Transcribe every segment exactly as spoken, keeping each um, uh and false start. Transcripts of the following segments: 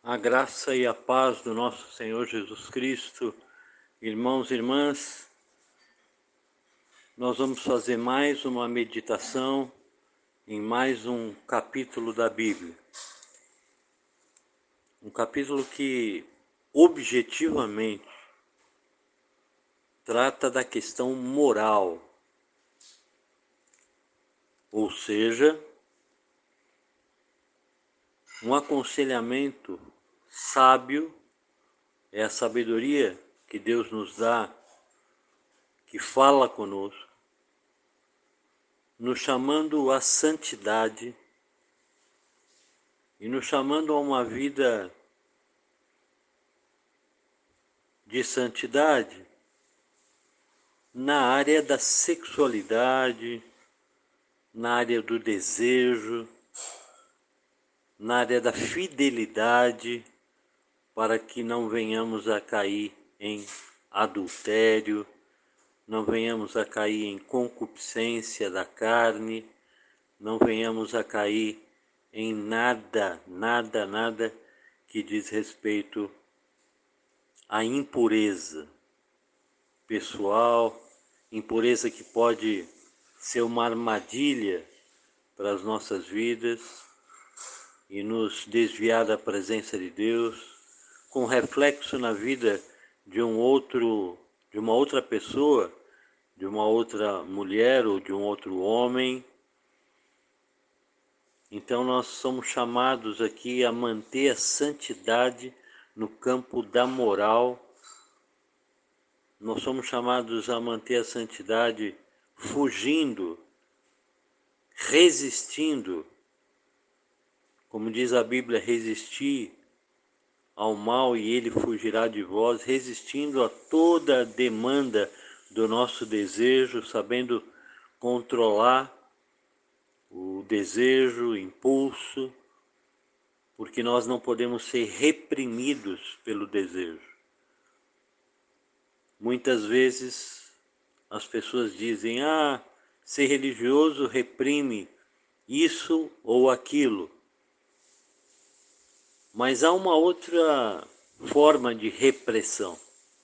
A graça e a paz do nosso Senhor Jesus Cristo, irmãos e irmãs, nós vamos fazer mais uma meditação em mais um capítulo da Bíblia. Um capítulo que objetivamente trata da questão moral, ou seja, um aconselhamento sábio, é a sabedoria que Deus nos dá, que fala conosco, nos chamando à santidade e nos chamando a uma vida de santidade na área da sexualidade, na área do desejo, na área da fidelidade, para que não venhamos a cair em adultério, não venhamos a cair em concupiscência da carne, não venhamos a cair em nada, nada, nada que diz respeito à impureza pessoal, impureza que pode ser uma armadilha para as nossas vidas e nos desviar da presença de Deus, com reflexo na vida de um outro, de uma outra pessoa, de uma outra mulher ou de um outro homem. Então nós somos chamados aqui a manter a santidade no campo da moral. Nós somos chamados a manter a santidade fugindo, resistindo, como diz a Bíblia, resistir ao mal e ele fugirá de vós, resistindo a toda a demanda do nosso desejo, sabendo controlar o desejo, o impulso, porque nós não podemos ser reprimidos pelo desejo. Muitas vezes as pessoas dizem, ah, ser religioso reprime isso ou aquilo. Mas há uma outra forma de repressão,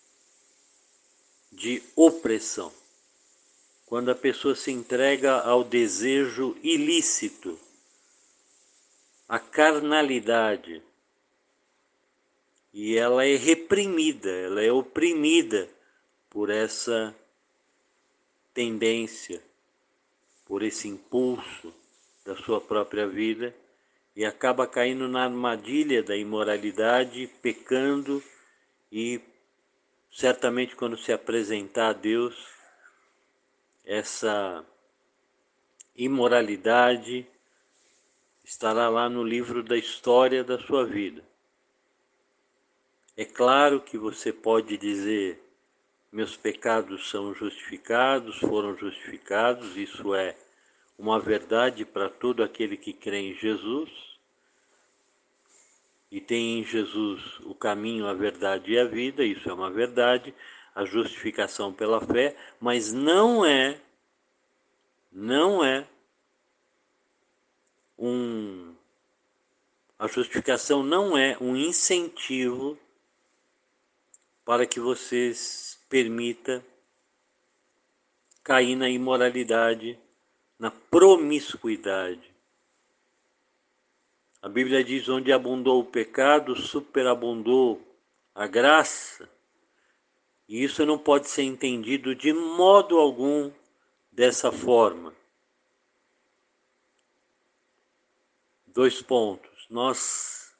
de opressão, quando a pessoa se entrega ao desejo ilícito, à carnalidade, e ela é reprimida, ela é oprimida por essa tendência, por esse impulso da sua própria vida, e acaba caindo na armadilha da imoralidade, pecando, e certamente quando se apresentar a Deus, essa imoralidade estará lá no livro da história da sua vida. É claro que você pode dizer, meus pecados são justificados, foram justificados, isso é uma verdade para todo aquele que crê em Jesus, e tem em Jesus o caminho, a verdade e a vida, isso é uma verdade, a justificação pela fé, mas não é, não é um, a justificação não é um incentivo para que você permita cair na imoralidade, na promiscuidade. A Bíblia diz, onde abundou o pecado, superabundou a graça. E isso não pode ser entendido de modo algum dessa forma. Dois pontos. Nós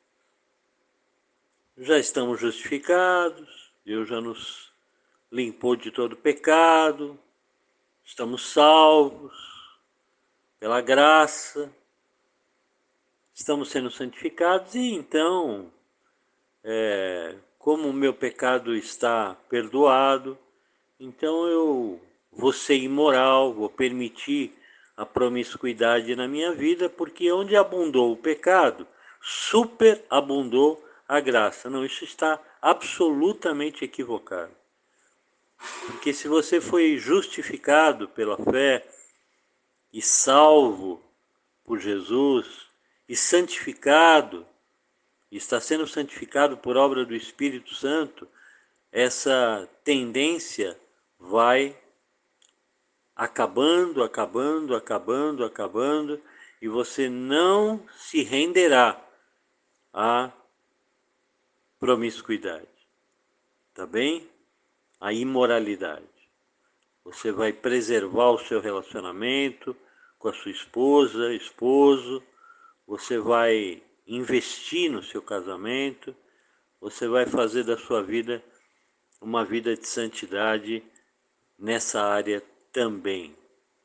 já estamos justificados, Deus já nos limpou de todo pecado, estamos salvos pela graça, estamos sendo santificados e então, é, como o meu pecado está perdoado, então eu vou ser imoral, vou permitir a promiscuidade na minha vida, porque onde abundou o pecado, superabundou a graça. Não, isso está absolutamente equivocado. Porque se você foi justificado pela fé e salvo por Jesus e santificado está sendo santificado por obra do Espírito Santo, essa tendência vai acabando, acabando, acabando, acabando, e você não se renderá à promiscuidade, tá bem? À imoralidade. Você vai preservar o seu relacionamento com a sua esposa, esposo, você vai investir no seu casamento, você vai fazer da sua vida uma vida de santidade nessa área também.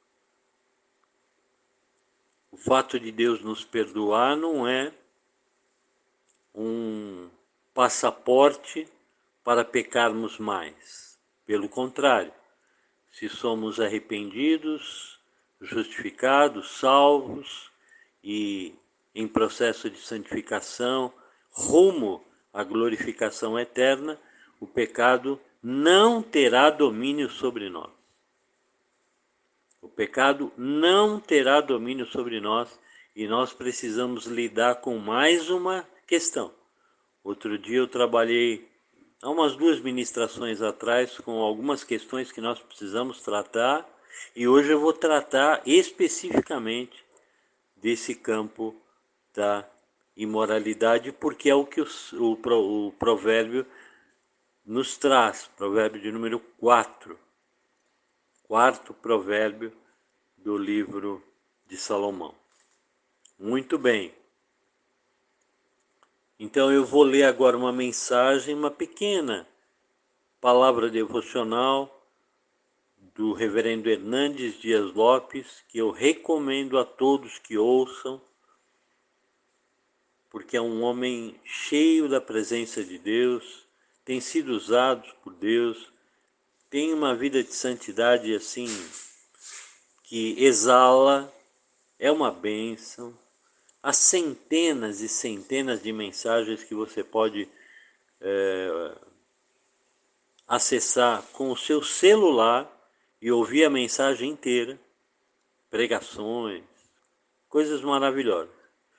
O fato de Deus nos perdoar não é um passaporte para pecarmos mais. Pelo contrário, se somos arrependidos, justificados, salvos e em processo de santificação, rumo à glorificação eterna, o pecado não terá domínio sobre nós. O pecado não terá domínio sobre nós e nós precisamos lidar com mais uma questão. Outro dia eu trabalhei, há umas duas ministrações atrás, com algumas questões que nós precisamos tratar, e hoje eu vou tratar especificamente desse campo da imoralidade, porque é o que o, o, o provérbio nos traz, provérbio de número quatro. Quarto provérbio do livro de Salomão. Muito bem. Então eu vou ler agora uma mensagem, uma pequena palavra devocional do reverendo Hernandes Dias Lopes, que eu recomendo a todos que ouçam, porque é um homem cheio da presença de Deus, tem sido usado por Deus, tem uma vida de santidade assim, que exala, é uma bênção. Há centenas e centenas de mensagens que você pode é, acessar com o seu celular e ouvir a mensagem inteira, pregações, coisas maravilhosas.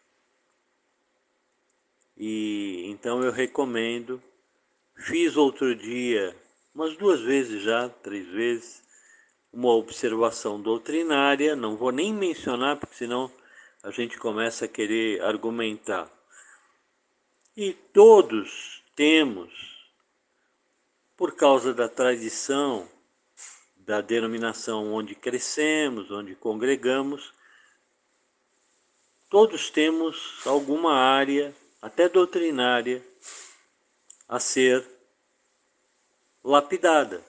E então eu recomendo. Fiz outro dia, umas duas vezes já, três vezes, uma observação doutrinária, não vou nem mencionar, porque senão a gente começa a querer argumentar. E todos temos, por causa da tradição, da denominação onde crescemos, onde congregamos, todos temos alguma área, até doutrinária, a ser lapidada.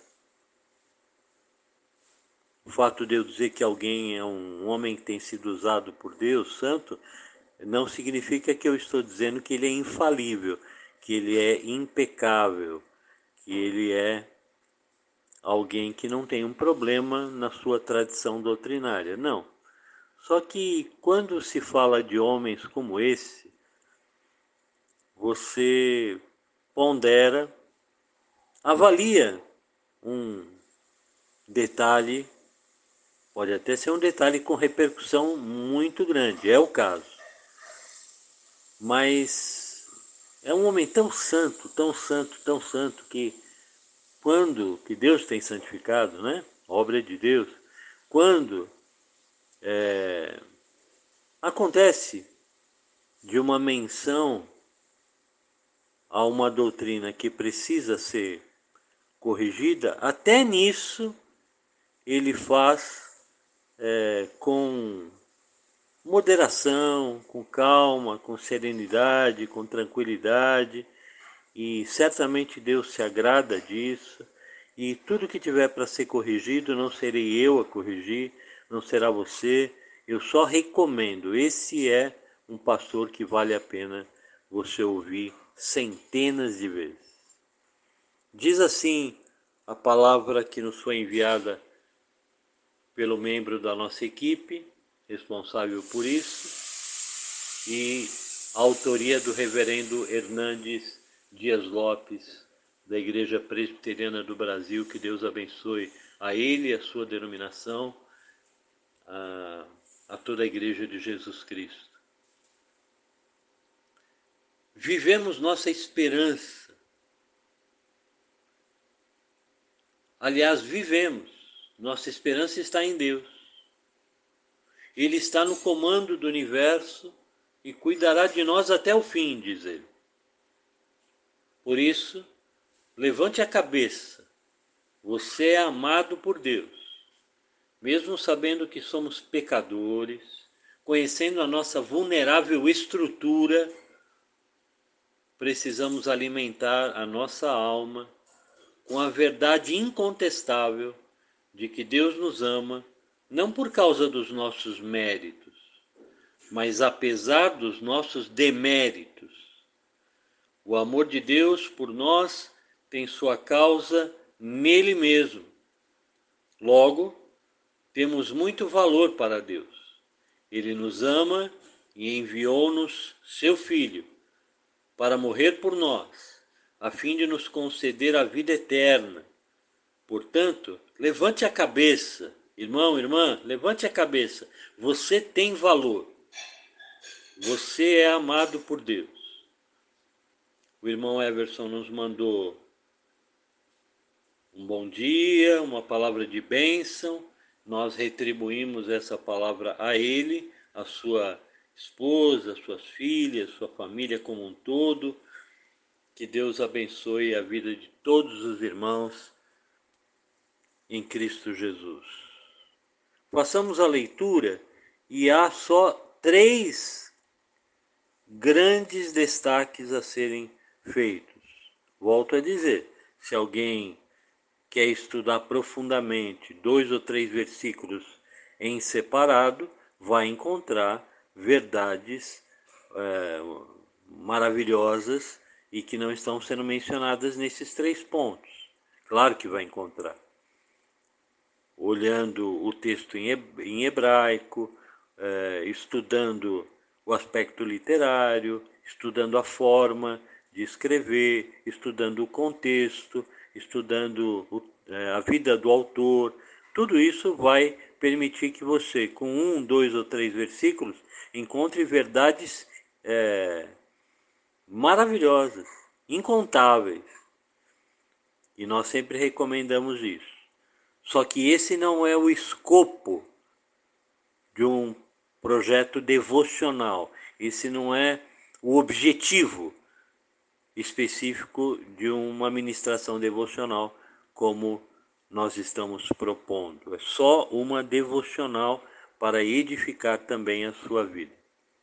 O fato de eu dizer que alguém é um homem que tem sido usado por Deus, santo, não significa que eu estou dizendo que ele é infalível, que ele é impecável, que ele é alguém que não tem um problema na sua tradição doutrinária. Não. Só que quando se fala de homens como esse, você pondera, avalia um detalhe, pode até ser um detalhe com repercussão muito grande, é o caso. Mas é um homem tão santo, tão santo, tão santo, que quando, que Deus tem santificado, né? Obra de Deus, quando é, acontece de uma menção a uma doutrina que precisa ser corrigida, até nisso ele faz é, com moderação, com calma, com serenidade, com tranquilidade, e certamente Deus se agrada disso, e tudo que tiver para ser corrigido, não serei eu a corrigir, não será você, eu só recomendo. Esse é um pastor que vale a pena você ouvir centenas de vezes. Diz assim a palavra que nos foi enviada pelo membro da nossa equipe, responsável por isso, e a autoria do reverendo Hernandes Dias Lopes, da Igreja Presbiteriana do Brasil. Que Deus abençoe a ele e a sua denominação, a, a toda a Igreja de Jesus Cristo. vivemos nossa esperança. Aliás, vivemos. Nossa esperança está em Deus. Ele está no comando do universo e cuidará de nós até o fim, diz ele. Por isso, levante a cabeça. Você é amado por Deus. Mesmo sabendo que somos pecadores, conhecendo a nossa vulnerável estrutura, precisamos alimentar a nossa alma com a verdade incontestável de que Deus nos ama, não por causa dos nossos méritos, mas apesar dos nossos deméritos. O amor de Deus por nós tem sua causa nele mesmo. Logo, temos muito valor para Deus. Ele nos ama e enviou-nos seu Filho para morrer por nós, a fim de nos conceder a vida eterna. Portanto, levante a cabeça, irmão, irmã, levante a cabeça. Você tem valor. Você é amado por Deus. O irmão Everson nos mandou um bom dia, uma palavra de bênção. Nós retribuímos essa palavra a ele, a sua esposa, suas filhas, sua família como um todo. Que Deus abençoe a vida de todos os irmãos em Cristo Jesus. Façamos a leitura e há só três grandes destaques a serem feitos. Volto a dizer, se alguém quer estudar profundamente dois ou três versículos em separado, vai encontrar verdades é, maravilhosas e que não estão sendo mencionadas nesses três pontos. Claro que vai encontrar. Olhando o texto em hebraico, é, estudando o aspecto literário, estudando a forma de escrever, estudando o contexto, estudando o, é, a vida do autor. Tudo isso vai permitir que você, com um, dois ou três versículos, encontre verdades é, maravilhosas, incontáveis. E nós sempre recomendamos isso. Só que esse não é o escopo de um projeto devocional. Esse não é o objetivo específico de uma ministração devocional como nós estamos propondo. É só uma devocional para edificar também a sua vida.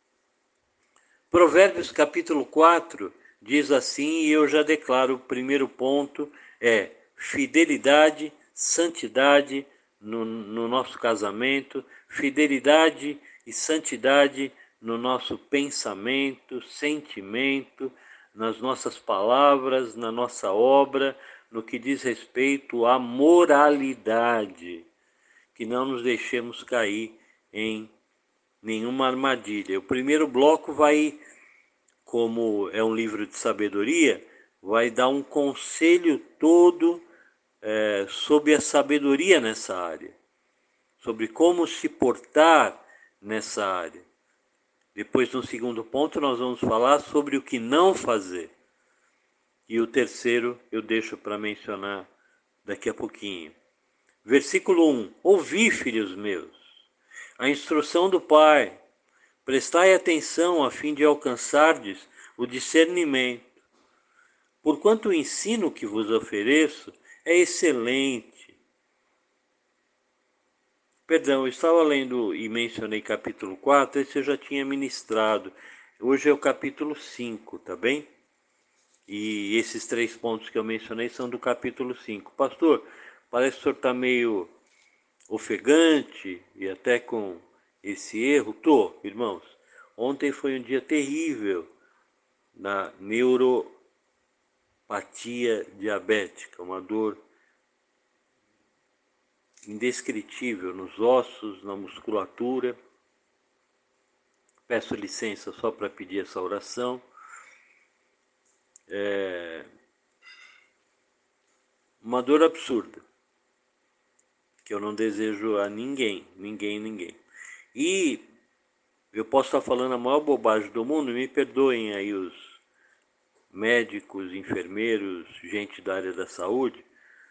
Provérbios capítulo quatro diz assim, e eu já declaro, o primeiro ponto é fidelidade, santidade no, no nosso casamento, fidelidade e santidade no nosso pensamento, sentimento, nas nossas palavras, na nossa obra, no que diz respeito à moralidade, que não nos deixemos cair em nenhuma armadilha. O primeiro bloco vai, como é um livro de sabedoria, vai dar um conselho todo é, sobre a sabedoria nessa área, sobre como se portar nessa área. Depois, no segundo ponto, nós vamos falar sobre o que não fazer. E o terceiro eu deixo para mencionar daqui a pouquinho. Versículo um. Ouvi, filhos meus, a instrução do Pai. Prestai atenção a fim de alcançardes o discernimento. Porquanto o ensino que vos ofereço é excelente. Perdão, eu estava lendo e mencionei capítulo quatro, esse eu já tinha ministrado. Hoje é o capítulo cinco, tá bem? E esses três pontos que eu mencionei são do capítulo cinco. Pastor, parece que o senhor está meio ofegante e até com esse erro. Tô, irmãos. Ontem foi um dia terrível na neuropatia diabética, uma dor indescritível nos ossos, na musculatura. Peço licença só para pedir essa oração. É uma dor absurda, que eu não desejo a ninguém, ninguém, ninguém. E eu posso estar falando a maior bobagem do mundo, me perdoem aí os, médicos, enfermeiros, gente da área da saúde.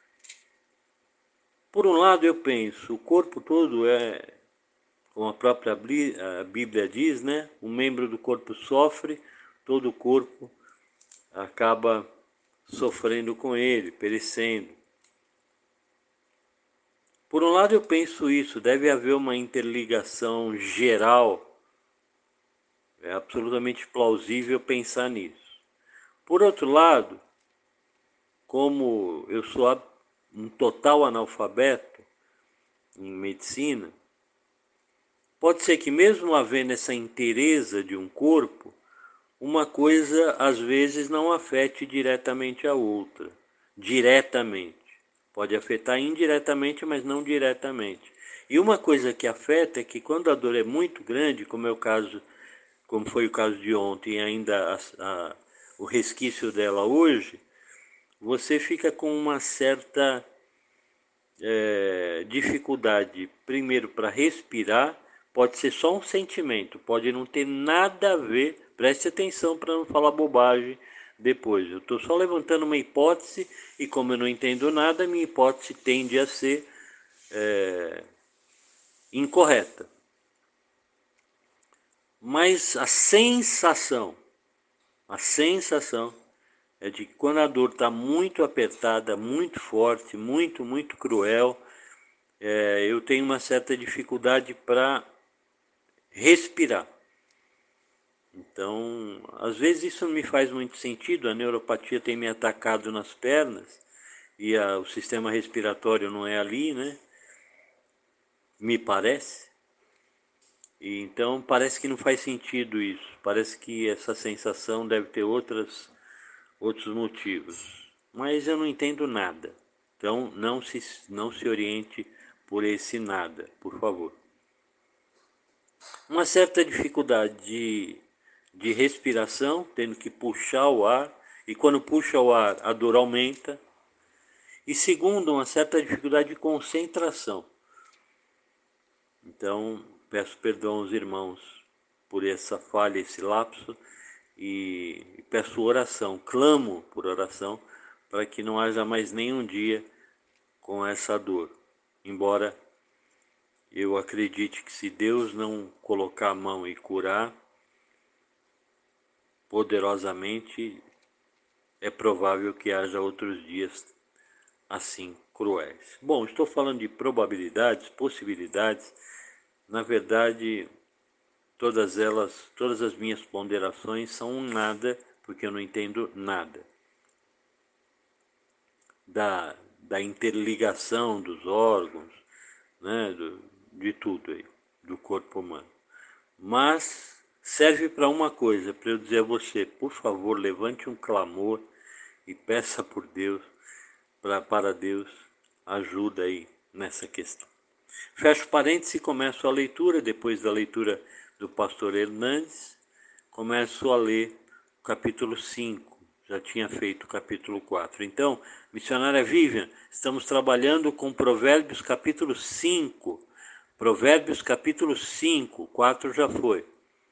Por um lado eu penso, o corpo todo é, como a própria Bíblia diz, né? Um membro do corpo sofre, todo o corpo acaba sofrendo com ele, perecendo. Por um lado eu penso isso, deve haver uma interligação geral, é absolutamente plausível pensar nisso. Por outro lado, como eu sou um total analfabeto em medicina, pode ser que mesmo havendo essa inteireza de um corpo, uma coisa às vezes não afete diretamente a outra. Diretamente. Pode afetar indiretamente, mas não diretamente. E uma coisa que afeta é que quando a dor é muito grande, como é o caso, como foi o caso de ontem e ainda a, a, o resquício dela hoje, você fica com uma certa é, dificuldade, primeiro, para respirar. Pode ser só um sentimento, pode não ter nada a ver, preste atenção para não falar bobagem depois. Eu estou só levantando uma hipótese e como eu não entendo nada, minha hipótese tende a ser é, incorreta. Mas a sensação, a sensação é de que quando a dor está muito apertada, muito forte, muito, muito cruel, é, eu tenho uma certa dificuldade para respirar. Então, às vezes isso não me faz muito sentido, a neuropatia tem me atacado nas pernas e a, o sistema respiratório não é ali, né? Me parece. E então parece que não faz sentido isso, parece que essa sensação deve ter outras, outros motivos. Mas eu não entendo nada, então não se, não se oriente por esse nada, por favor. Uma certa dificuldade de, de respiração, tendo que puxar o ar, e quando puxa o ar, a dor aumenta. E segundo, uma certa dificuldade de concentração. Então, peço perdão aos irmãos por essa falha, esse lapso, e peço oração, clamo por oração, para que não haja mais nenhum dia com essa dor. Embora eu acredite que se Deus não colocar a mão e curar poderosamente, é provável que haja outros dias assim cruéis. Bom, estou falando de probabilidades, possibilidades. Na verdade, todas elas, todas as minhas ponderações são um nada, porque eu não entendo nada da, da interligação dos órgãos, né, do, de tudo aí, do corpo humano. Mas serve para uma coisa, para eu dizer a você, por favor, levante um clamor e peça por Deus, pra, para Deus, ajuda aí nessa questão. Fecho parênteses e começo a leitura. Depois da leitura do pastor Hernandes, começo a ler o capítulo cinco. Já tinha feito o capítulo quatro. Então, missionária Vivian, estamos trabalhando com Provérbios capítulo cinco. Provérbios capítulo cinco, quatro já foi.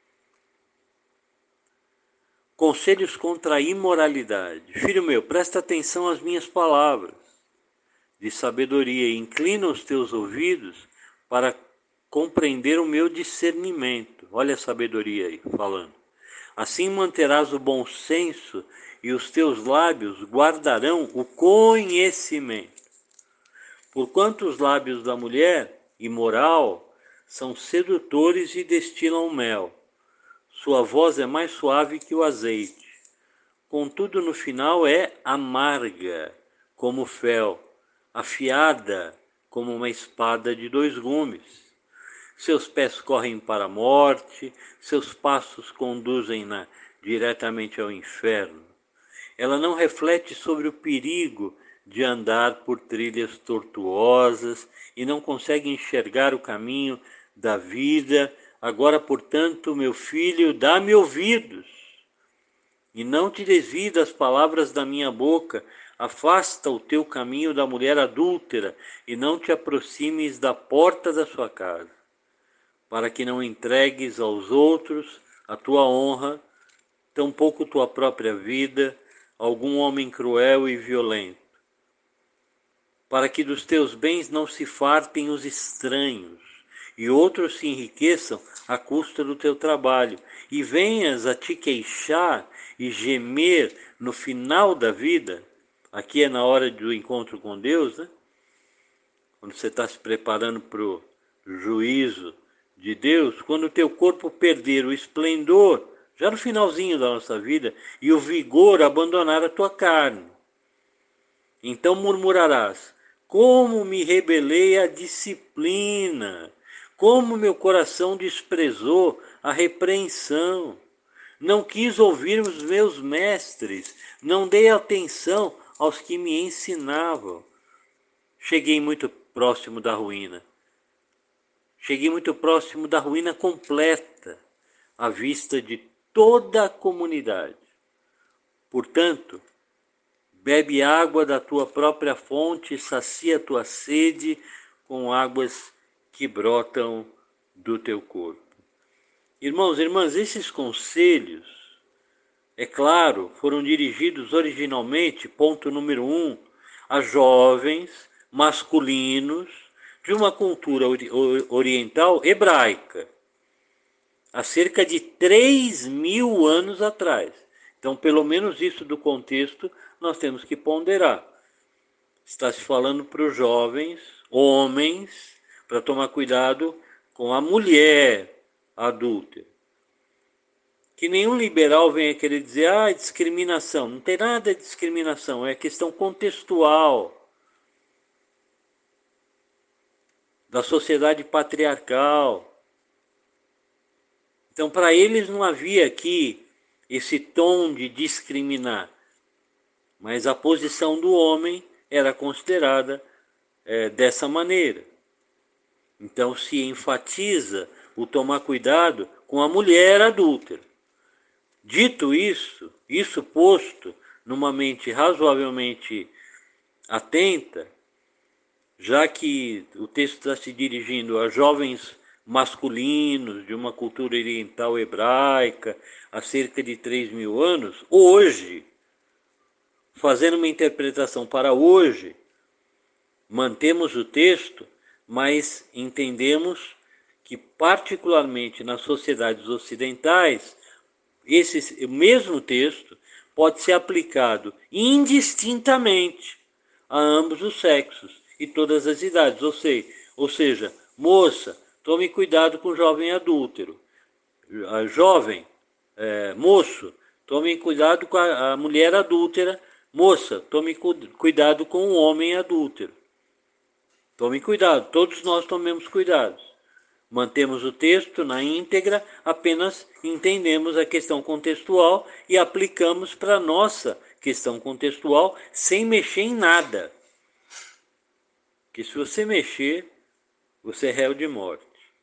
Conselhos contra a imoralidade. Filho meu, presta atenção às minhas palavras de sabedoria e inclina os teus ouvidos para compreender o meu discernimento. Olha a sabedoria aí falando. Assim manterás o bom senso e os teus lábios guardarão o conhecimento. Porquanto os lábios da mulher imoral são sedutores e destilam mel. Sua voz é mais suave que o azeite. Contudo, no final é amarga, como fel, afiada como uma espada de dois gumes. Seus pés correm para a morte, seus passos conduzem-na diretamente ao inferno. Ela não reflete sobre o perigo de andar por trilhas tortuosas e não consegue enxergar o caminho da vida. Agora, portanto, meu filho, dá-me ouvidos e não te desvie das palavras da minha boca. Afasta o teu caminho da mulher adúltera e não te aproximes da porta da sua casa, para que não entregues aos outros a tua honra, tampouco tua própria vida, algum homem cruel e violento, para que dos teus bens não se fartem os estranhos, e outros se enriqueçam à custa do teu trabalho, e venhas a te queixar e gemer no final da vida. Aqui é na hora do encontro com Deus, né? Quando você está se preparando para o juízo de Deus, quando o teu corpo perder o esplendor, já no finalzinho da nossa vida, e o vigor abandonar a tua carne. Então murmurarás: como me rebelei à disciplina, como meu coração desprezou a repreensão. Não quis ouvir os meus mestres, não dei atenção aos que me ensinavam. Cheguei muito próximo da ruína. Cheguei muito próximo da ruína completa, à vista de toda a comunidade. Portanto, bebe água da tua própria fonte e sacia tua sede com águas que brotam do teu corpo. Irmãos e irmãs, esses conselhos, é claro, foram dirigidos originalmente, ponto número um, a jovens masculinos de uma cultura oriental hebraica, há cerca de três mil anos atrás. Então, pelo menos isso do contexto, nós temos que ponderar. Está se falando para os jovens, homens, para tomar cuidado com a mulher adúltera. Que nenhum liberal venha querer dizer, ah, discriminação. Não tem nada de discriminação, é questão contextual da sociedade patriarcal. Então, para eles não havia aqui esse tom de discriminar, mas a posição do homem era considerada é, dessa maneira. Então se enfatiza o tomar cuidado com a mulher adúltera. Dito isso, isso posto numa mente razoavelmente atenta, já que o texto está se dirigindo a jovens masculinos de uma cultura oriental hebraica há cerca de três mil anos, hoje, fazendo uma interpretação para hoje, mantemos o texto, mas entendemos que, particularmente nas sociedades ocidentais, esse mesmo texto pode ser aplicado indistintamente a ambos os sexos e todas as idades. Ou seja, ou seja, moça, tome cuidado com o jovem adúltero. A jovem, é, moço, tome cuidado com a, a mulher adúltera. Moça, tome cu cuidado com o homem adúltero. Tome cuidado, todos nós tomemos cuidado. Mantemos o texto na íntegra, apenas entendemos a questão contextual e aplicamos para a nossa questão contextual sem mexer em nada. Que se você mexer, você é réu de morte.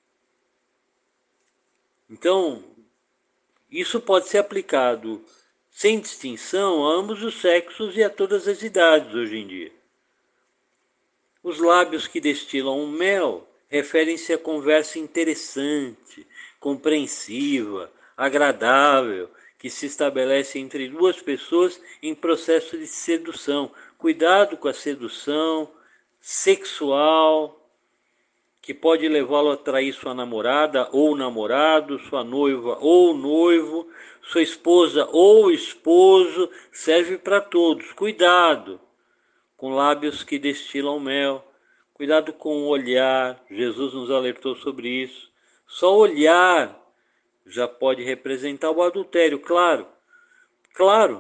Então, isso pode ser aplicado sem distinção a ambos os sexos e a todas as idades hoje em dia. Os lábios que destilam o mel referem-se a conversa interessante, compreensiva, agradável, que se estabelece entre duas pessoas em processo de sedução. Cuidado com a sedução sexual, que pode levá-lo a trair sua namorada ou namorado, sua noiva ou noivo, sua esposa ou esposo, serve para todos. Cuidado com lábios que destilam mel. Cuidado com o olhar, Jesus nos alertou sobre isso. Só olhar já pode representar o adultério, claro. Claro.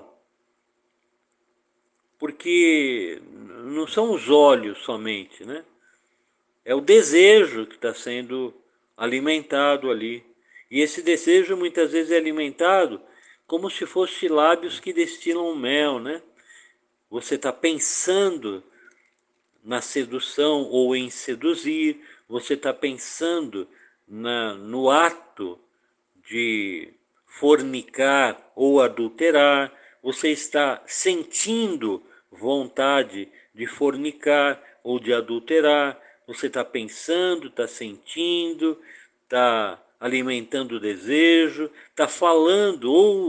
Porque não são os olhos somente, né? É o desejo que está sendo alimentado ali. E esse desejo muitas vezes é alimentado como se fosse lábios que destilam mel, né? Você está pensando na sedução ou em seduzir, você está pensando na, no ato de fornicar ou adulterar, você está sentindo vontade de fornicar ou de adulterar, você está pensando, está sentindo, está alimentando o desejo, está falando ou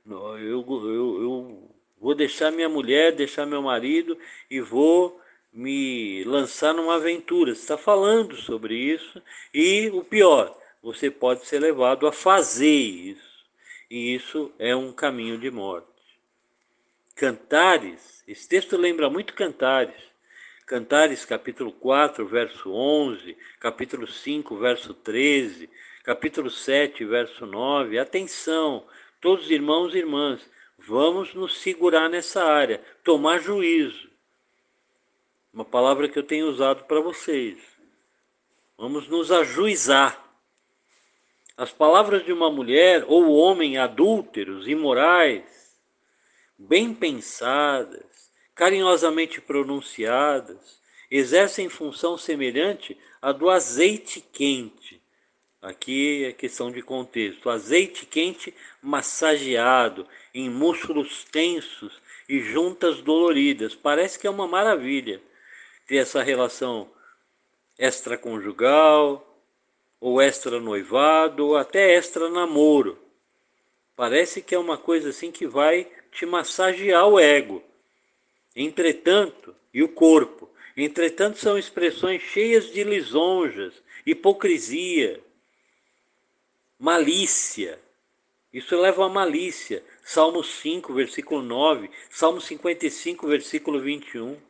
Eu, eu, eu vou deixar minha mulher, deixar meu marido e vou me lançar numa aventura. Você está falando sobre isso e o pior, você pode ser levado a fazer isso. E isso é um caminho de morte. Cantares, esse texto lembra muito Cantares. Cantares capítulo quatro, verso onze, capítulo cinco, verso treze, capítulo sete, verso nove. Atenção, todos irmãos e irmãs, vamos nos segurar nessa área, tomar juízo. Uma palavra que eu tenho usado para vocês. Vamos nos ajuizar. As palavras de uma mulher ou homem adúlteros, imorais, bem pensadas, carinhosamente pronunciadas, exercem função semelhante à do azeite quente. Aqui é questão de contexto. Azeite quente massageado em músculos tensos e juntas doloridas. Parece que é uma maravilha ter essa relação extraconjugal, ou extra noivado, ou até extra namoro. Parece que é uma coisa assim que vai te massagear o ego. Entretanto, e o corpo, entretanto são expressões cheias de lisonjas, hipocrisia, malícia. Isso leva a malícia. Salmo cinco, versículo nove, Salmo cinquenta e cinco, versículo vinte e um.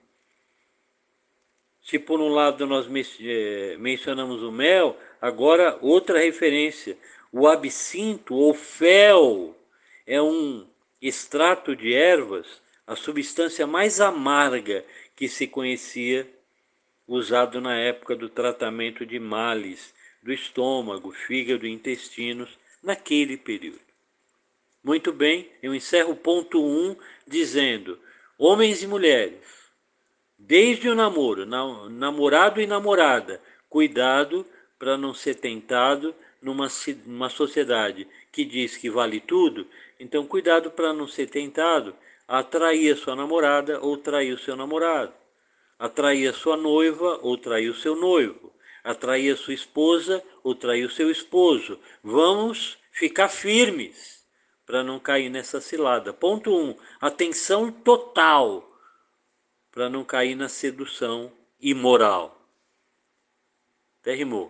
Se por um lado nós mencionamos o mel, agora outra referência. O absinto ou fel é um extrato de ervas, a substância mais amarga que se conhecia, usado na época do tratamento de males do estômago, fígado e intestinos, naquele período. Muito bem, eu encerro o ponto um dizendo: homens e mulheres, desde o namoro, namorado e namorada, cuidado para não ser tentado numa, numa sociedade que diz que vale tudo. Então, cuidado para não ser tentado a atrair a sua namorada ou trair o seu namorado, atrair a sua noiva ou trair o seu noivo, atrair a sua esposa ou trair o seu esposo. Vamos ficar firmes para não cair nessa cilada. Ponto um, atenção total para não cair na sedução imoral. Até rimou.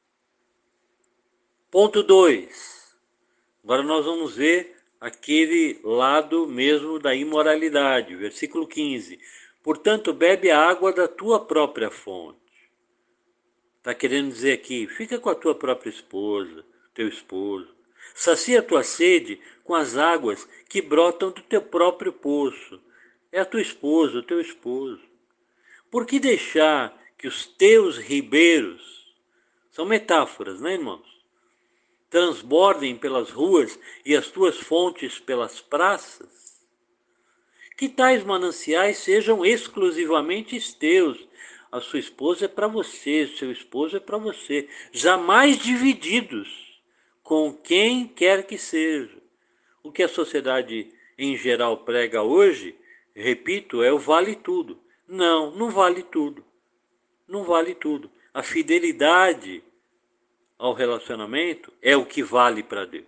Ponto dois. Agora nós vamos ver aquele lado mesmo da imoralidade. Versículo quinze. Portanto, bebe a água da tua própria fonte. Está querendo dizer aqui, fica com a tua própria esposa, teu esposo. Sacia a tua sede com as águas que brotam do teu próprio poço. É a tua esposa, o teu esposo. Por que deixar que os teus ribeiros, são metáforas, né, irmãos? Transbordem pelas ruas e as tuas fontes pelas praças? Que tais mananciais sejam exclusivamente teus. A sua esposa é para você, seu esposo é para você. Jamais divididos com quem quer que seja. O que a sociedade em geral prega hoje, repito, é o vale tudo. Não, não vale tudo. Não vale tudo. A fidelidade ao relacionamento é o que vale para Deus.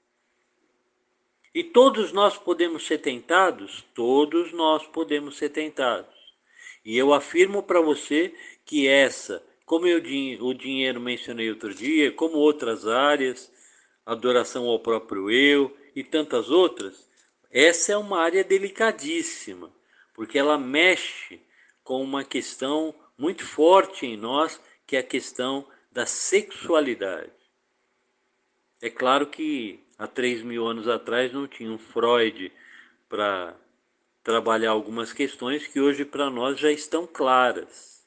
E todos nós podemos ser tentados? Todos nós podemos ser tentados. E eu afirmo para você que essa, como eu, o dinheiro mencionei outro dia, como outras áreas, adoração ao próprio eu e tantas outras, essa é uma área delicadíssima, porque ela mexe com uma questão muito forte em nós, que é a questão da sexualidade. É claro que há três mil anos atrás não tinha um Freud para trabalhar algumas questões que hoje para nós já estão claras.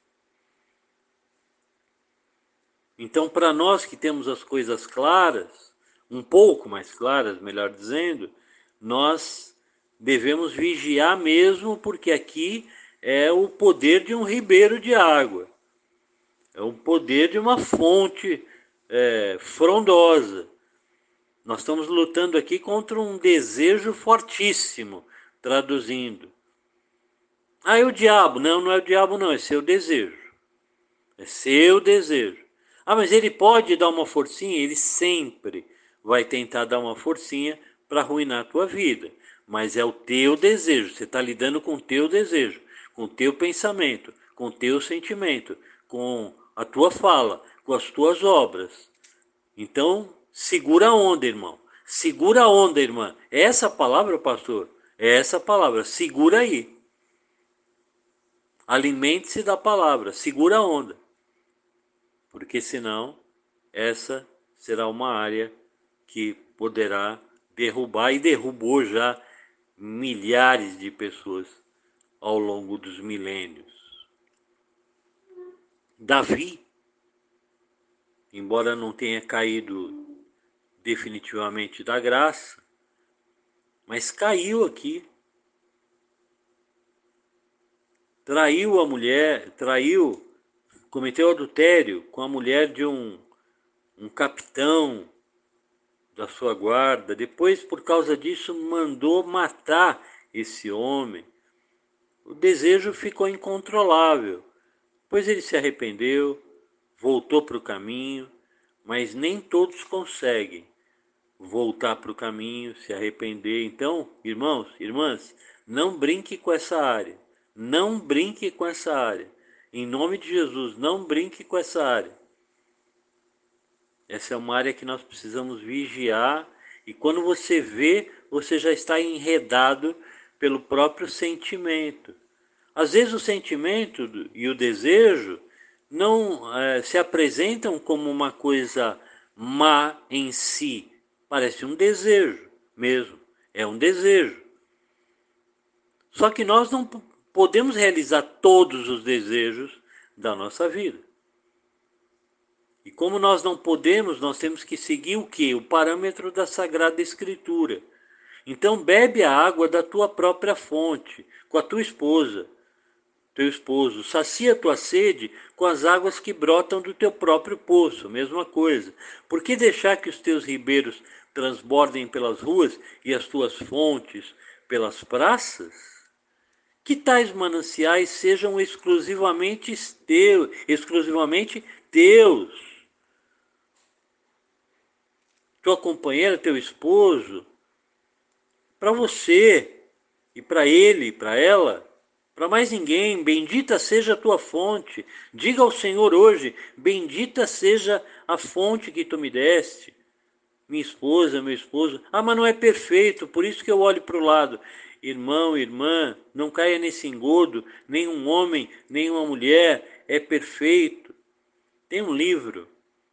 Então, para nós que temos as coisas claras, um pouco mais claras, melhor dizendo, nós devemos vigiar mesmo, porque aqui é o poder de um ribeiro de água. É o poder de uma fonte é, frondosa. Nós estamos lutando aqui contra um desejo fortíssimo, traduzindo. Ah, é o diabo. Não, não é o diabo não, é seu desejo. É seu desejo. Ah, mas ele pode dar uma forcinha? Ele sempre vai tentar dar uma forcinha para arruinar a tua vida, mas é o teu desejo, você está lidando com o teu desejo, com o teu pensamento, com o teu sentimento, com a tua fala, com as tuas obras. Então, segura a onda, irmão. Segura a onda, irmã. É essa palavra, pastor? É essa palavra. Segura aí. Alimente-se da palavra. Segura a onda. Porque senão, essa será uma área que poderá derrubar e derrubou já milhares de pessoas ao longo dos milênios. Davi, embora não tenha caído definitivamente da graça, mas caiu aqui. Traiu a mulher, traiu, cometeu adultério com a mulher de um, um capitão da sua guarda. Depois, por causa disso, mandou matar esse homem. O desejo ficou incontrolável. Depois ele se arrependeu, voltou para o caminho, mas nem todos conseguem voltar para o caminho, se arrepender. Então, irmãos, irmãs, não brinque com essa área. Não brinque com essa área. Em nome de Jesus, não brinque com essa área. Essa é uma área que nós precisamos vigiar. E quando você vê, você já está enredado pelo próprio sentimento. Às vezes o sentimento e o desejo não é, se apresentam como uma coisa má em si. Parece um desejo mesmo. É um desejo. Só que nós não podemos realizar todos os desejos da nossa vida. E como nós não podemos, nós temos que seguir o quê? O parâmetro da Sagrada Escritura. Então bebe a água da tua própria fonte, com a tua esposa, teu esposo. Sacia a tua sede com as águas que brotam do teu próprio poço, mesma coisa. Por que deixar que os teus ribeiros transbordem pelas ruas e as tuas fontes pelas praças? Que tais mananciais sejam exclusivamente teus, exclusivamente teus. Tua companheira, teu esposo, para você e para ele, para ela, para mais ninguém. Bendita seja a tua fonte. Diga ao Senhor hoje, bendita seja a fonte que tu me deste. Minha esposa, meu esposo. Ah, mas não é perfeito, por isso que eu olho para o lado. Irmão, irmã, não caia nesse engodo. Nenhum homem, nenhuma mulher é perfeito. Tem um livro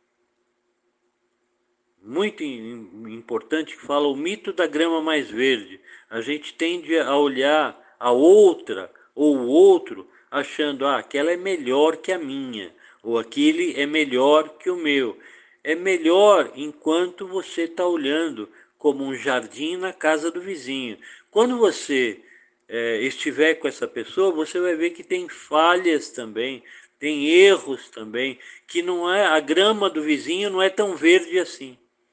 muito importante que fala o mito da grama mais verde. A gente tende a olhar a outra ou o outro achando, ah, aquela é melhor que a minha, ou aquele é melhor que o meu. É melhor enquanto você está olhando como um jardim na casa do vizinho. Quando você é, estiver com essa pessoa, você vai ver que tem falhas também, tem erros também, que não é, a grama do vizinho não é tão verde assim.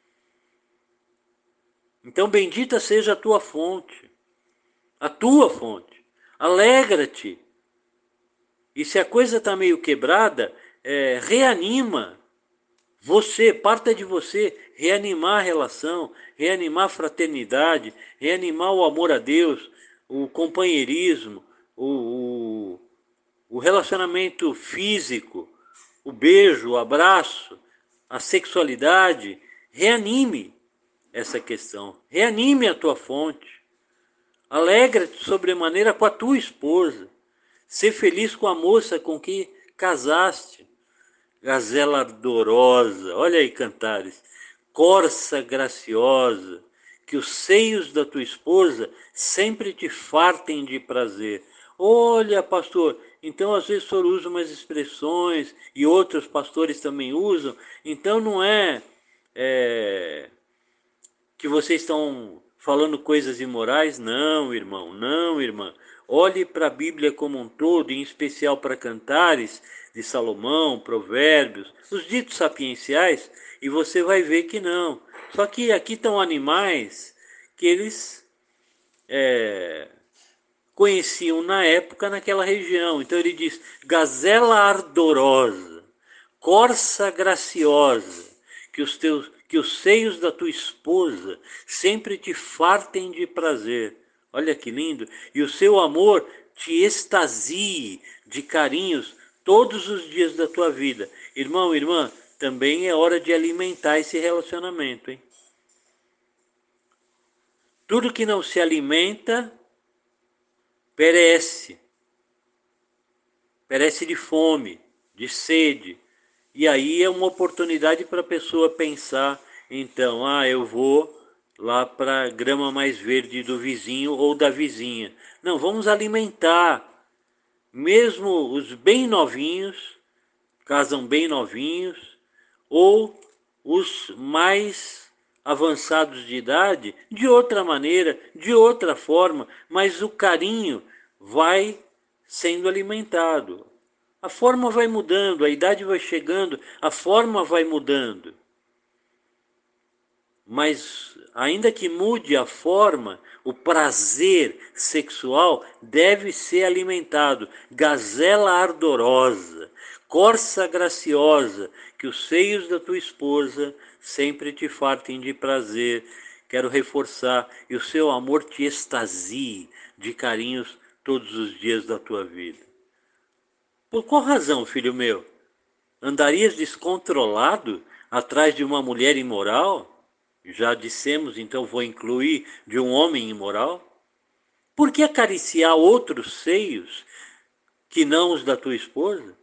Então bendita seja a tua fonte, a tua fonte. Alegra-te. E se a coisa está meio quebrada, é, reanima. Você, parta de você, reanimar a relação, reanimar a fraternidade, reanimar o amor a Deus, o companheirismo, o, o, o relacionamento físico, o beijo, o abraço, a sexualidade. Reanime essa questão, reanime a tua fonte. Alegra-te sobremaneira com a tua esposa. Ser feliz com a moça com que casaste. Gazela ardorosa, olha aí, Cantares, corça graciosa, que os seios da tua esposa sempre te fartem de prazer. Olha, pastor, então às vezes o senhor usa umas expressões, e outros pastores também usam, então não é, é que vocês estão falando coisas imorais? Não, irmão, não, irmã. Olhe para a Bíblia como um todo, em especial para Cantares de Salomão, Provérbios, os ditos sapienciais, e você vai ver que não. Só que aqui estão animais que eles é, conheciam na época naquela região. Então ele diz, gazela ardorosa, corça graciosa, que os teus, que que os seios da tua esposa sempre te fartem de prazer. Olha que lindo. E o seu amor te extasie de carinhos todos os dias da tua vida. Irmão, irmã, também é hora de alimentar esse relacionamento, hein? Tudo que não se alimenta perece. Perece de fome, de sede. E aí é uma oportunidade para a pessoa pensar, então, ah, eu vou lá para a grama mais verde do vizinho ou da vizinha. Não, vamos alimentar. Mesmo os bem novinhos, casam bem novinhos, ou os mais avançados de idade, de outra maneira, de outra forma, mas o carinho vai sendo alimentado. A forma vai mudando, a idade vai chegando, a forma vai mudando. Mas, ainda que mude a forma, o prazer sexual deve ser alimentado. Gazela ardorosa, corça graciosa, que os seios da tua esposa sempre te fartem de prazer. Quero reforçar, e o seu amor te extasie de carinhos todos os dias da tua vida. Por qual razão, filho meu? Andarias descontrolado atrás de uma mulher imoral? Já dissemos, então vou incluir de um homem imoral? Por que acariciar outros seios que não os da tua esposa?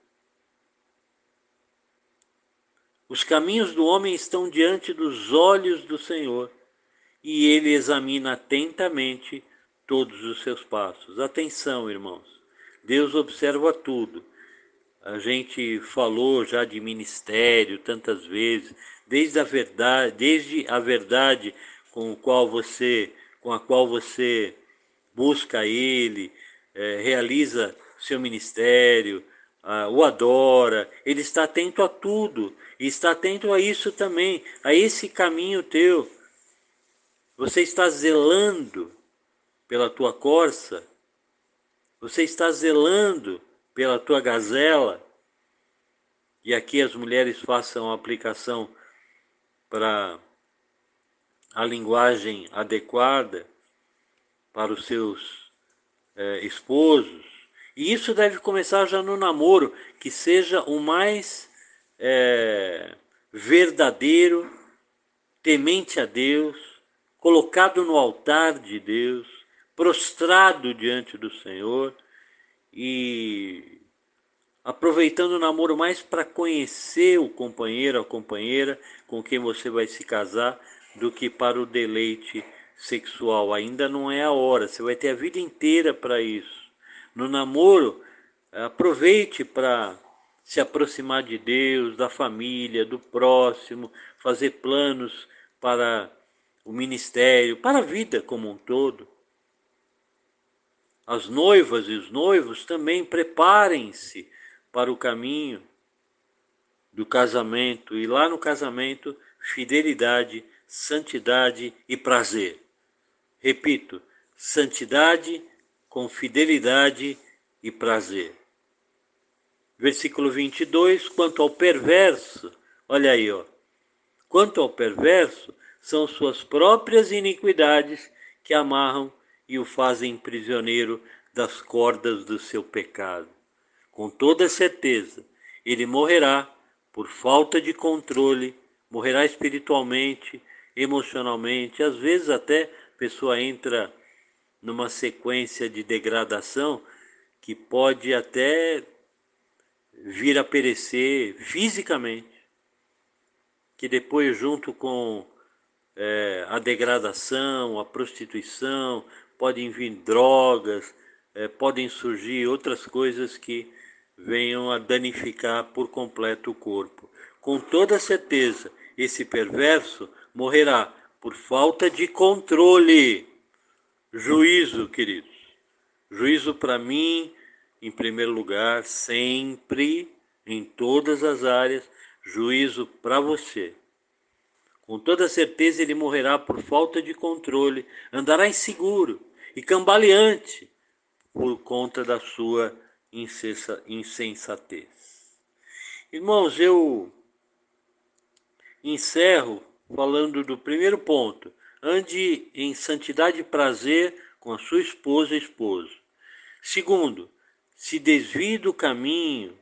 Os caminhos do homem estão diante dos olhos do Senhor, e ele examina atentamente todos os seus passos. Atenção, irmãos, Deus observa tudo. A gente falou já de ministério tantas vezes, desde a verdade, desde a verdade com, o qual você, com a qual você busca Ele, é, realiza seu ministério, ah, o adora. Ele está atento a tudo, e está atento a isso também, a esse caminho teu. Você está zelando pela tua corça, você está zelando pela tua gazela. E aqui as mulheres façam a aplicação para a linguagem adequada para os seus é, esposos. E isso deve começar já no namoro, que seja o mais é, verdadeiro, temente a Deus, colocado no altar de Deus, prostrado diante do Senhor e aproveitando o namoro mais para conhecer o companheiro, a companheira com quem você vai se casar, do que para o deleite sexual. Ainda não é a hora, você vai ter a vida inteira para isso. No namoro, aproveite para se aproximar de Deus, da família, do próximo, fazer planos para o ministério, para a vida como um todo. As noivas e os noivos também preparem-se para o caminho do casamento, e lá no casamento, fidelidade, santidade e prazer. Repito, santidade com fidelidade e prazer. Versículo vinte e dois, quanto ao perverso, olha aí, ó. Quanto ao perverso, são suas próprias iniquidades que amarram e o fazem prisioneiro das cordas do seu pecado. Com toda certeza, ele morrerá por falta de controle, morrerá espiritualmente, emocionalmente. Às vezes até a pessoa entra numa sequência de degradação que pode até vir a perecer fisicamente, que depois, junto com é, a degradação, a prostituição, podem vir drogas, é, podem surgir outras coisas que venham a danificar por completo o corpo. Com toda certeza, esse perverso morrerá por falta de controle. Juízo, queridos. Juízo para mim, em primeiro lugar, sempre, em todas as áreas, juízo para você. Com toda certeza ele morrerá por falta de controle, andará inseguro e cambaleante por conta da sua insensatez. Irmãos, eu encerro falando do primeiro ponto. Ande em santidade e prazer com a sua esposa e esposo. Segundo, se desvie do caminho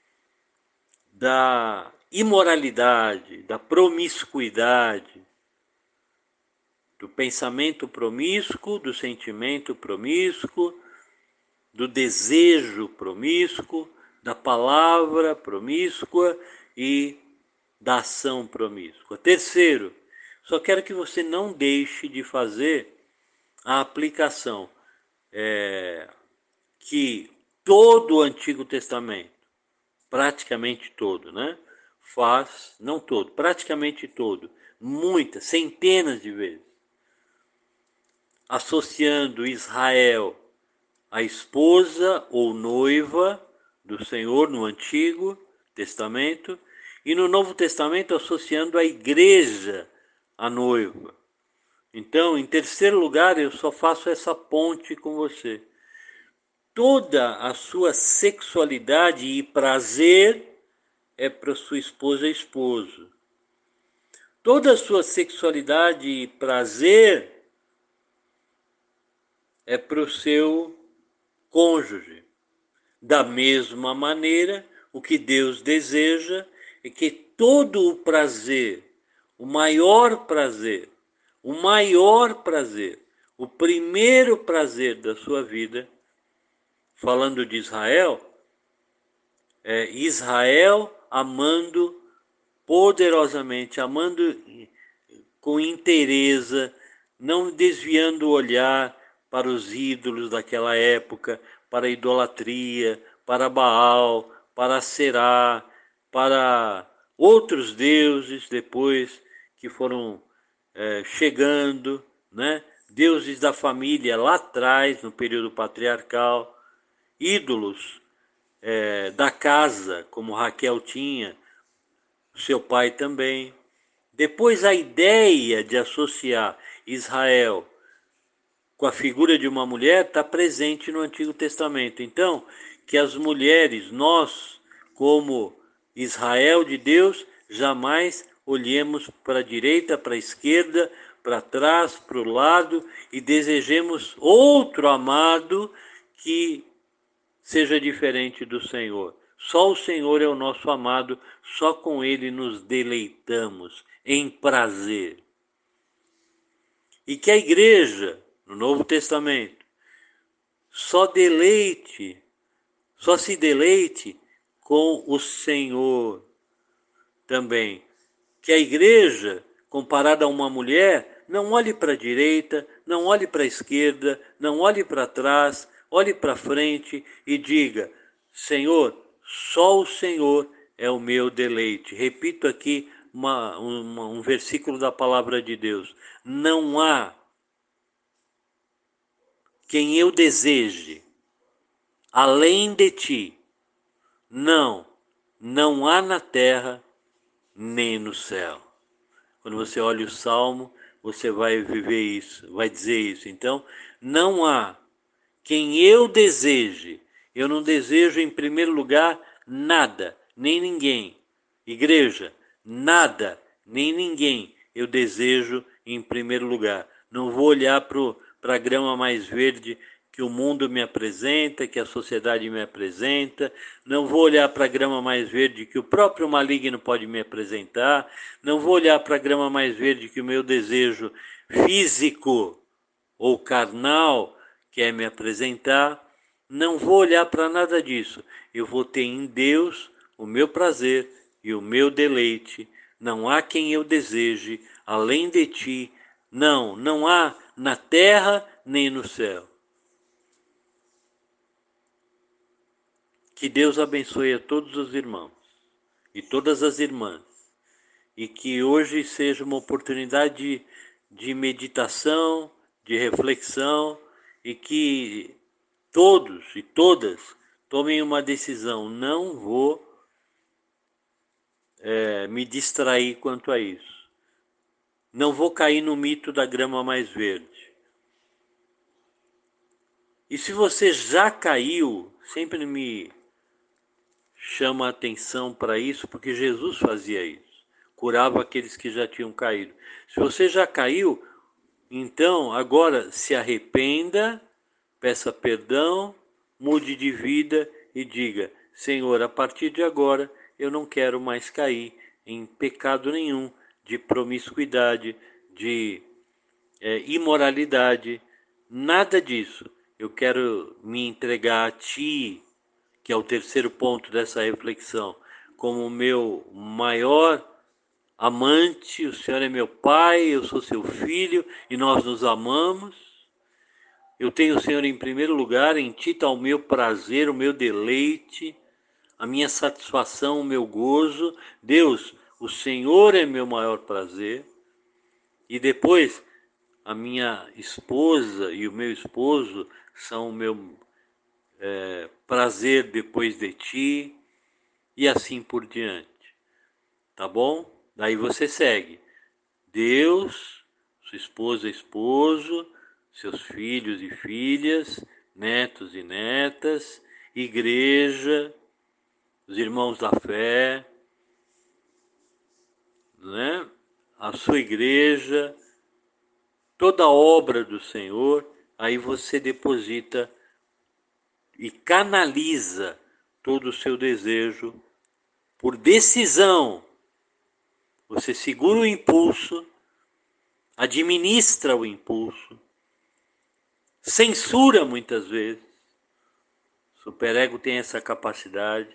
da imoralidade, da promiscuidade, do pensamento promíscuo, do sentimento promíscuo, do desejo promíscuo, da palavra promíscua e da ação promíscua. Terceiro, só quero que você não deixe de fazer a aplicação é, que todo o Antigo Testamento, praticamente todo, né, faz, não todo, praticamente todo, muitas, centenas de vezes, associando Israel à esposa ou noiva do Senhor no Antigo Testamento e no Novo Testamento associando a igreja à noiva. Então, em terceiro lugar, eu só faço essa ponte com você. Toda a sua sexualidade e prazer é para sua esposa e esposo. Toda a sua sexualidade e prazer é para o seu cônjuge. Da mesma maneira, o que Deus deseja é que todo o prazer, o maior prazer, o maior prazer, o primeiro prazer da sua vida, falando de Israel, é Israel amando poderosamente, amando com inteireza, não desviando o olhar para os ídolos daquela época, para a idolatria, para Baal, para Será, para outros deuses depois que foram é, chegando, né? Deuses da família lá atrás, no período patriarcal, ídolos é, da casa, como Raquel tinha, seu pai também. Depois a ideia de associar Israel com a figura de uma mulher está presente no Antigo Testamento. Então, que as mulheres, nós, como Israel de Deus, jamais olhemos para a direita, para a esquerda, para trás, para o lado e desejemos outro amado que seja diferente do Senhor. Só o Senhor é o nosso amado, só com Ele nos deleitamos em prazer. E que a igreja, no Novo Testamento, só deleite, só se deleite com o Senhor também. Que a igreja, comparada a uma mulher, não olhe para a direita, não olhe para a esquerda, não olhe para trás, olhe para frente e diga: Senhor, só o Senhor é o meu deleite. Repito aqui uma, uma, um versículo da palavra de Deus. Não há quem eu deseje além de ti. Não, não há na terra nem no céu. Quando você olha o Salmo, você vai viver isso, vai dizer isso. Então, não há quem eu deseje. Eu não desejo, em primeiro lugar, nada, nem ninguém. Igreja, nada, nem ninguém eu desejo em primeiro lugar. Não vou olhar para a grama mais verde que o mundo me apresenta, que a sociedade me apresenta. Não vou olhar para a grama mais verde que o próprio maligno pode me apresentar. Não vou olhar para a grama mais verde que o meu desejo físico ou carnal quer me apresentar. Não vou olhar para nada disso. Eu vou ter em Deus o meu prazer e o meu deleite. Não há quem eu deseje além de ti. Não, não há na terra nem no céu. Que Deus abençoe a todos os irmãos e todas as irmãs. E que hoje seja uma oportunidade de, de meditação, de reflexão, e que todos e todas tomem uma decisão. Não vou é, me distrair quanto a isso. Não vou cair no mito da grama mais verde. E se você já caiu, sempre me chama a atenção para isso, porque Jesus fazia isso. curava aqueles que já tinham caído. Se você já caiu, então agora se arrependa, peça perdão, mude de vida e diga: Senhor, a partir de agora eu não quero mais cair em pecado nenhum, de promiscuidade, de é, imoralidade, nada disso. Eu quero me entregar a Ti, que é o terceiro ponto dessa reflexão, como meu maior amante. O Senhor é meu Pai, eu sou seu filho e nós nos amamos. Eu tenho o Senhor em primeiro lugar, em Ti está o meu prazer, o meu deleite, a minha satisfação, o meu gozo. Deus, o Senhor é meu maior prazer. E depois, a minha esposa e o meu esposo são o meu é, prazer depois de Ti, e assim por diante. Tá bom? Daí você segue. Deus, sua esposa, esposo, seus filhos e filhas, netos e netas, igreja, os irmãos da fé, né? A sua igreja, toda a obra do Senhor, aí você deposita e canaliza todo o seu desejo por decisão. Você segura o impulso, administra o impulso, censura muitas vezes. O superego tem essa capacidade.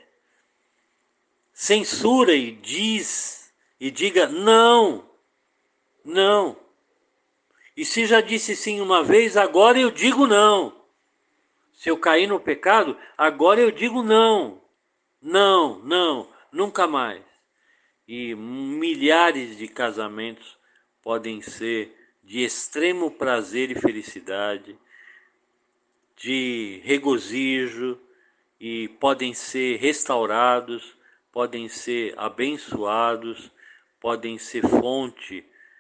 Censura e diz, e diga não, não. E se já disse sim uma vez, agora eu digo não. Se eu cair no pecado, agora eu digo não. Não, não, nunca mais. E milhares de casamentos podem ser de extremo prazer e felicidade, de regozijo, e podem ser restaurados, podem ser abençoados, podem ser fonte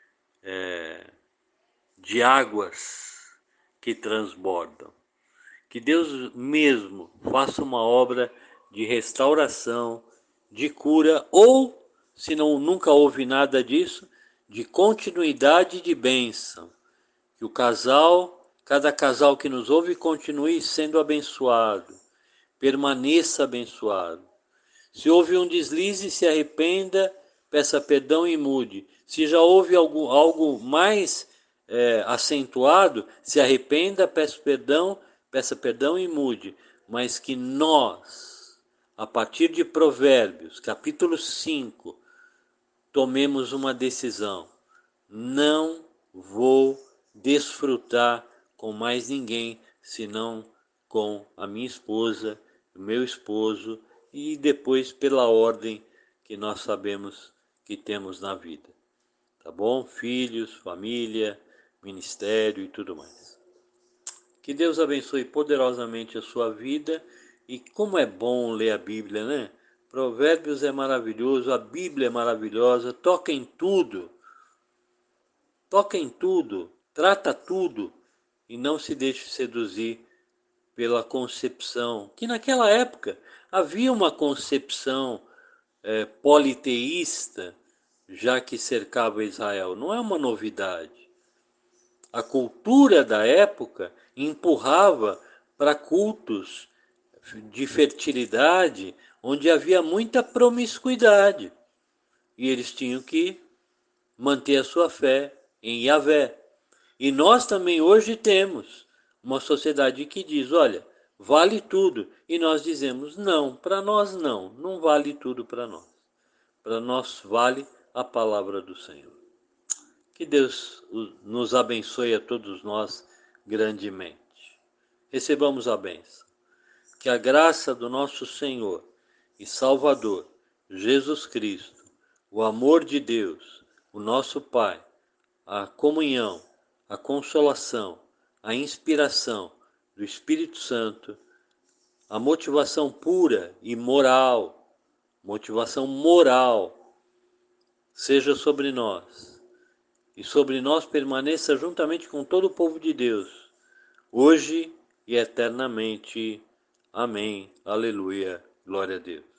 é, de águas que transbordam. Que Deus mesmo faça uma obra de restauração, de cura, ou, se não, nunca houve nada disso, de continuidade de bênção. Que o casal, cada casal que nos ouve, continue sendo abençoado, permaneça abençoado. Se houve um deslize, se arrependa, peça perdão e mude. Se já houve algo, algo mais é, acentuado, se arrependa, peça perdão, peça perdão e mude. Mas que nós, a partir de Provérbios, capítulo cinco, tomemos uma decisão. Não vou desfrutar com mais ninguém, senão com a minha esposa, o meu esposo, e depois pela ordem que nós sabemos que temos na vida. Tá bom? Filhos, família, ministério e tudo mais. Que Deus abençoe poderosamente a sua vida. E como é bom ler a Bíblia, né? Provérbios é maravilhoso, a Bíblia é maravilhosa, toca em tudo. Toca em tudo, trata tudo e não se deixe seduzir pela concepção, que naquela época havia uma concepção é, politeísta, já que cercava Israel. Não é uma novidade. A cultura da época empurrava para cultos de fertilidade, onde havia muita promiscuidade. E eles tinham que manter a sua fé em Yahvé. E nós também hoje temos uma sociedade que diz, olha, vale tudo. E nós dizemos, não, para nós não, não vale tudo para nós. Para nós vale a palavra do Senhor. Que Deus nos abençoe a todos nós grandemente. Recebamos a bênção. Que a graça do nosso Senhor e Salvador, Jesus Cristo, o amor de Deus, o nosso Pai, a comunhão, a consolação, a inspiração do Espírito Santo, a motivação pura e moral, motivação moral, seja sobre nós, e sobre nós permaneça juntamente com todo o povo de Deus, hoje e eternamente. Amém. Aleluia. Glória a Deus.